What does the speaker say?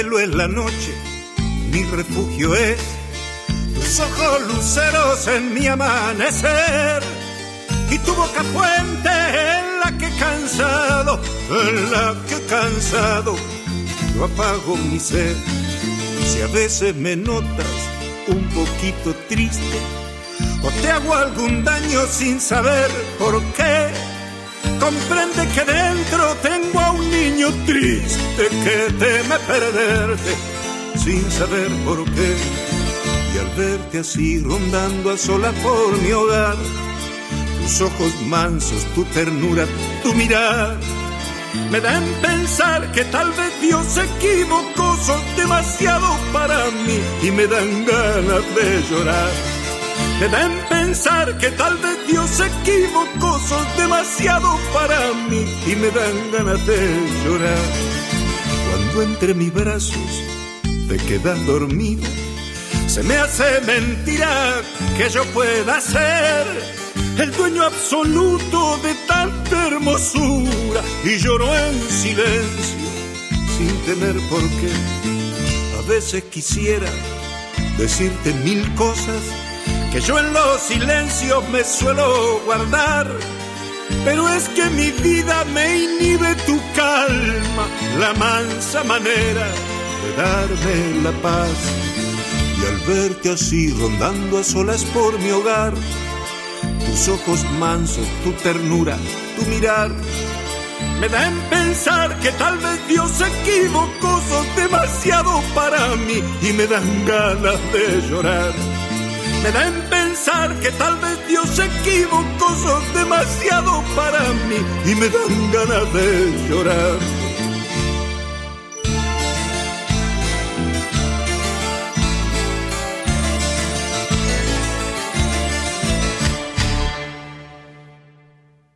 cielo es la noche, mi refugio es tus ojos luceros en mi amanecer y tu boca fuente en la que cansado yo apago mi sed. Si a veces me notas un poquito triste o te hago algún daño sin saber por qué, comprende que dentro tengo a un niño triste que teme perderte sin saber por qué. Y al verte así rondando a solas por mi hogar, tus ojos mansos, tu ternura, tu mirar, me dan pensar que tal vez Dios se equivocó, sos demasiado para mí y me dan ganas de llorar. Me dan pensar que tal vez Dios se equivocó, sos demasiado para mí y me dan ganas de llorar. Cuando entre mis brazos te quedas dormido, se me hace mentira que yo pueda ser el dueño absoluto de tanta hermosura y lloro en silencio sin tener por qué. A veces quisiera decirte mil cosas que yo en los silencios me suelo guardar, pero es que mi vida me inhibe tu calma, la mansa manera de darme la paz. Y al verte así rondando a solas por mi hogar, tus ojos mansos, tu ternura, tu mirar, me dan pensar que tal vez Dios se equivocó, sos demasiado para mí y me dan ganas de llorar. Me dan pensar que tal vez Dios se equivocó, sos demasiado para mí y me dan ganas de llorar.